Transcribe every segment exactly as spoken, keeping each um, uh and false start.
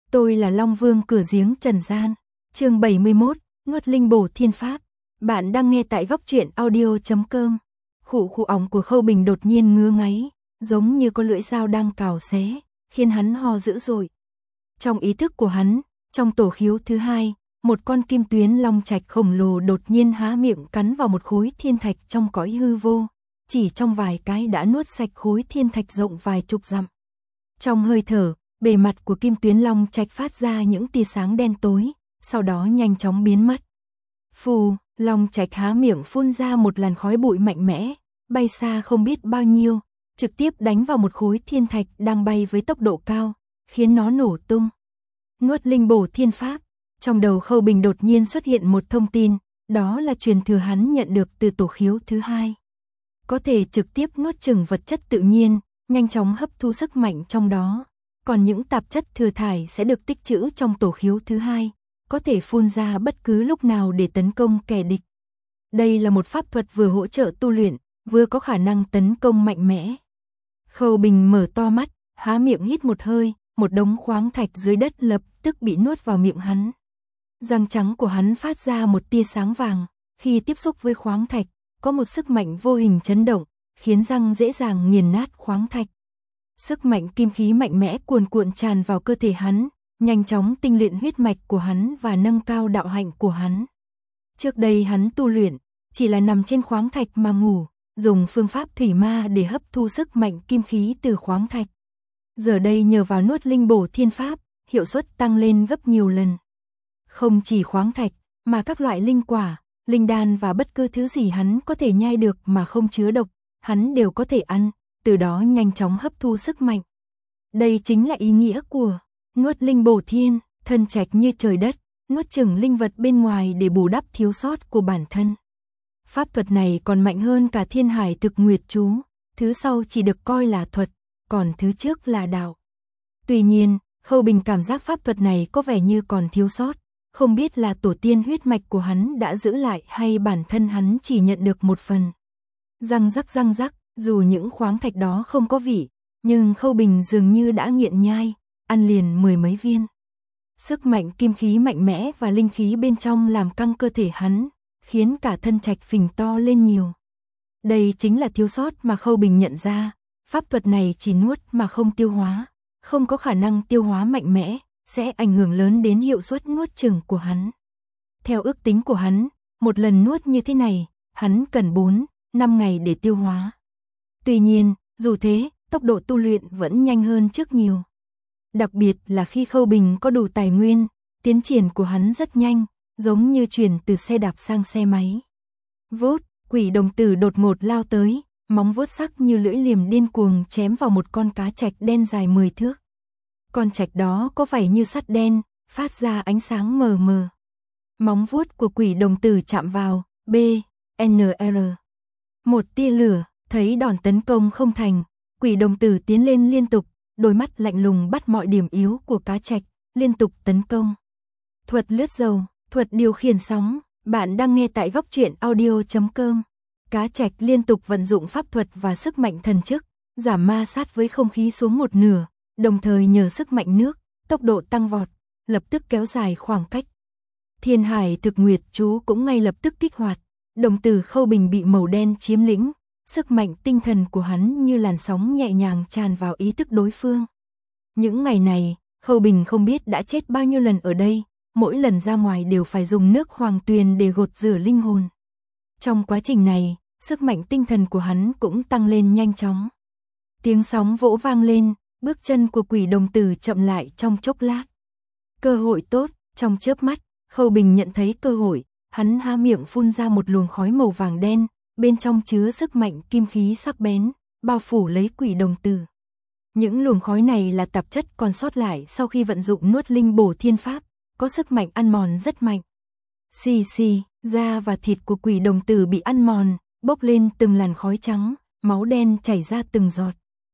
Tôi là Long Vương cửa giếng trần gian. Chương bảy mươi mốt, nuốt linh bổ thiên pháp. Bạn đang nghe tại góc truyện audio chấm com. Khụ khụ óng của Khâu Bình đột nhiên ngứa ngáy, giống như có lưỡi dao đang cào xé, khiến hắn ho dữ dội. Trong ý thức của hắn, trong tổ khiếu thứ hai, một con kim tuyến long trạch khổng lồ đột nhiên há miệng cắn vào một khối thiên thạch trong cõi hư vô, chỉ trong vài cái đã nuốt sạch khối thiên thạch rộng vài chục dặm. Trong hơi thở, bề mặt của kim tuyến long trạch phát ra những tia sáng đen tối, sau đó nhanh chóng biến mất. Phù, long trạch há miệng phun ra một làn khói bụi mạnh mẽ, bay xa không biết bao nhiêu, trực tiếp đánh vào một khối thiên thạch đang bay với tốc độ cao, khiến nó nổ tung. Nuốt linh bổ thiên pháp. Trong đầu Khâu Bình đột nhiên xuất hiện một thông tin, đó là truyền thừa hắn nhận được từ tổ khiếu thứ hai. Có thể trực tiếp nuốt chửng vật chất tự nhiên, nhanh chóng hấp thu sức mạnh trong đó, còn những tạp chất thừa thải sẽ được tích trữ trong tổ khiếu thứ hai, có thể phun ra bất cứ lúc nào để tấn công kẻ địch. Đây là một pháp thuật vừa hỗ trợ tu luyện, vừa có khả năng tấn công mạnh mẽ. Khâu Bình mở to mắt, há miệng hít một hơi, một đống khoáng thạch dưới đất lập tức bị nuốt vào miệng hắn. Răng trắng của hắn phát ra một tia sáng vàng, khi tiếp xúc với khoáng thạch, có một sức mạnh vô hình chấn động, khiến răng dễ dàng nghiền nát khoáng thạch. Sức mạnh kim khí mạnh mẽ cuồn cuộn tràn vào cơ thể hắn, nhanh chóng tinh luyện huyết mạch của hắn và nâng cao đạo hạnh của hắn. Trước đây hắn tu luyện, chỉ là nằm trên khoáng thạch mà ngủ, dùng phương pháp thủy ma để hấp thu sức mạnh kim khí từ khoáng thạch. Giờ đây nhờ vào nuốt linh bổ thiên pháp, hiệu suất tăng lên gấp nhiều lần. Không chỉ khoáng thạch, mà các loại linh quả, linh đan và bất cứ thứ gì hắn có thể nhai được mà không chứa độc, hắn đều có thể ăn, từ đó nhanh chóng hấp thu sức mạnh. Đây chính là ý nghĩa của nuốt linh bổ thiên, thân trạch như trời đất, nuốt chửng linh vật bên ngoài để bù đắp thiếu sót của bản thân. Pháp thuật này còn mạnh hơn cả Thiên Hải Thực Nguyệt chú, thứ sau chỉ được coi là thuật, còn thứ trước là đạo. Tuy nhiên, Khâu Bình cảm giác pháp thuật này có vẻ như còn thiếu sót, không biết là tổ tiên huyết mạch của hắn đã giữ lại hay bản thân hắn chỉ nhận được một phần. Răng rắc răng rắc, dù những khoáng thạch đó không có vị, nhưng Khâu Bình dường như đã nghiện nhai, ăn liền mười mấy viên. Sức mạnh kim khí mạnh mẽ và linh khí bên trong làm căng cơ thể hắn, khiến cả thân trạch phình to lên nhiều. Đây chính là thiếu sót mà Khâu Bình nhận ra, pháp thuật này chỉ nuốt mà không tiêu hóa, không có khả năng tiêu hóa mạnh mẽ, sẽ ảnh hưởng lớn đến hiệu suất nuốt chửng của hắn. Theo ước tính của hắn, một lần nuốt như thế này, hắn cần bốn, năm ngày để tiêu hóa. Tuy nhiên, dù thế, tốc độ tu luyện vẫn nhanh hơn trước nhiều. Đặc biệt là khi Khâu Bình có đủ tài nguyên, tiến triển của hắn rất nhanh, giống như chuyển từ xe đạp sang xe máy. Vút, quỷ đồng tử đột ngột lao tới, móng vuốt sắc như lưỡi liềm điên cuồng chém vào một con cá trạch đen dài mười thước. Con trạch đó có vảy như sắt đen, phát ra ánh sáng mờ mờ. Móng vuốt của quỷ đồng tử chạm vào, B, N R. Một tia lửa, thấy đòn tấn công không thành, quỷ đồng tử tiến lên liên tục, đôi mắt lạnh lùng bắt mọi điểm yếu của cá trạch, liên tục tấn công. Thuật lướt dầu, thuật điều khiển sóng, bạn đang nghe tại góc truyện audio chấm com. Cá trạch liên tục vận dụng pháp thuật và sức mạnh thần chức, giảm ma sát với không khí xuống một nửa, đồng thời nhờ sức mạnh nước, tốc độ tăng vọt, lập tức kéo dài khoảng cách. Thiên Hải Thực Nguyệt chú cũng ngay lập tức kích hoạt, đồng tử Khâu Bình bị màu đen chiếm lĩnh, sức mạnh tinh thần của hắn như làn sóng nhẹ nhàng tràn vào ý thức đối phương. Những ngày này, Khâu Bình không biết đã chết bao nhiêu lần ở đây, mỗi lần ra ngoài đều phải dùng nước hoàng tuyền để gột rửa linh hồn. Trong quá trình này, sức mạnh tinh thần của hắn cũng tăng lên nhanh chóng. Tiếng sóng vỗ vang lên, bước chân của quỷ đồng tử chậm lại trong chốc lát. Cơ hội tốt, trong chớp mắt, Khâu Bình nhận thấy cơ hội, hắn há miệng phun ra một luồng khói màu vàng đen, bên trong chứa sức mạnh kim khí sắc bén, bao phủ lấy quỷ đồng tử. Những luồng khói này là tạp chất còn sót lại sau khi vận dụng nuốt linh bổ thiên pháp, có sức mạnh ăn mòn rất mạnh. Xì xì, da và thịt của quỷ đồng tử bị ăn mòn, bốc lên từng làn khói trắng, máu đen chảy ra từng giọt.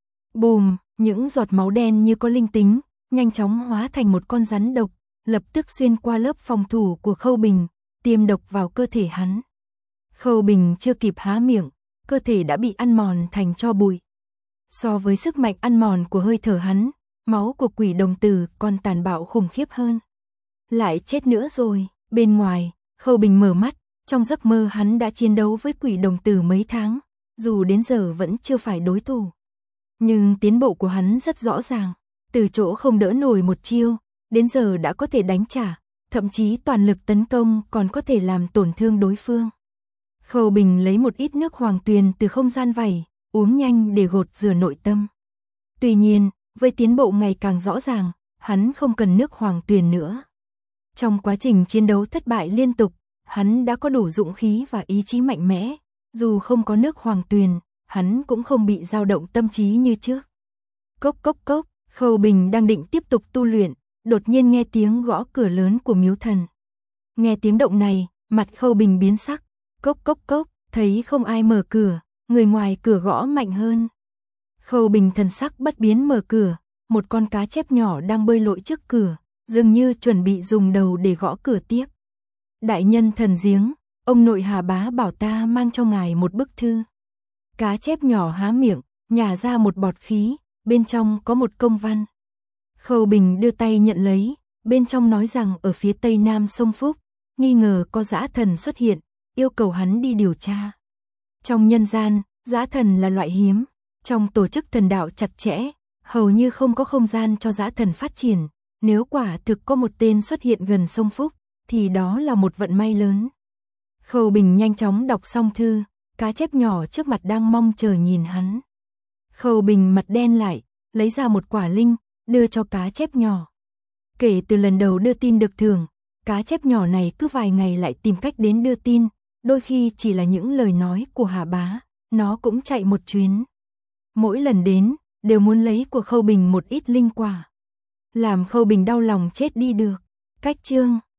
Bùm, những giọt máu đen như có linh tính, nhanh chóng hóa thành một con rắn độc, lập tức xuyên qua lớp phòng thủ của Khâu Bình, tiêm độc vào cơ thể hắn. Khâu Bình chưa kịp há miệng, cơ thể đã bị ăn mòn thành tro bụi. So với sức mạnh ăn mòn của hơi thở hắn, máu của quỷ đồng tử còn tàn bạo khủng khiếp hơn. Lại chết nữa rồi, bên ngoài, Khâu Bình mở mắt, trong giấc mơ hắn đã chiến đấu với quỷ đồng tử mấy tháng, dù đến giờ vẫn chưa phải đối thủ. Nhưng tiến bộ của hắn rất rõ ràng, từ chỗ không đỡ nổi một chiêu, đến giờ đã có thể đánh trả, thậm chí toàn lực tấn công còn có thể làm tổn thương đối phương. Khâu Bình lấy một ít nước hoàng tuyền từ không gian vẩy, uống nhanh để gột rửa nội tâm. Tuy nhiên, với tiến bộ ngày càng rõ ràng, hắn không cần nước hoàng tuyền nữa. Trong quá trình chiến đấu thất bại liên tục, hắn đã có đủ dũng khí và ý chí mạnh mẽ, dù không có nước hoàng tuyền, hắn cũng không bị dao động tâm trí như trước. Cốc cốc cốc, Khâu Bình đang định tiếp tục tu luyện, đột nhiên nghe tiếng gõ cửa lớn của miếu thần. Nghe tiếng động này, mặt Khâu Bình biến sắc, cốc cốc cốc, thấy không ai mở cửa, người ngoài cửa gõ mạnh hơn. Khâu Bình thần sắc bất biến mở cửa, một con cá chép nhỏ đang bơi lội trước cửa, dường như chuẩn bị dùng đầu để gõ cửa tiếp. Đại nhân thần giếng, ông nội Hà Bá bảo ta mang cho ngài một bức thư. Cá chép nhỏ há miệng, nhả ra một bọt khí, bên trong có một công văn. Khâu Bình đưa tay nhận lấy, bên trong nói rằng ở phía tây nam sông Phúc, nghi ngờ có dã thần xuất hiện, yêu cầu hắn đi điều tra. Trong nhân gian, dã thần là loại hiếm, trong tổ chức thần đạo chặt chẽ, hầu như không có không gian cho dã thần phát triển, nếu quả thực có một tên xuất hiện gần sông Phúc, thì đó là một vận may lớn. Khâu Bình nhanh chóng đọc xong thư, cá chép nhỏ trước mặt đang mong chờ nhìn hắn. Khâu Bình mặt đen lại, lấy ra một quả linh, đưa cho cá chép nhỏ. Kể từ lần đầu đưa tin được thưởng, cá chép nhỏ này cứ vài ngày lại tìm cách đến đưa tin, đôi khi chỉ là những lời nói của Hà Bá, nó cũng chạy một chuyến. Mỗi lần đến, đều muốn lấy của Khâu Bình một ít linh quả. Làm Khâu Bình đau lòng chết đi được. Cách chương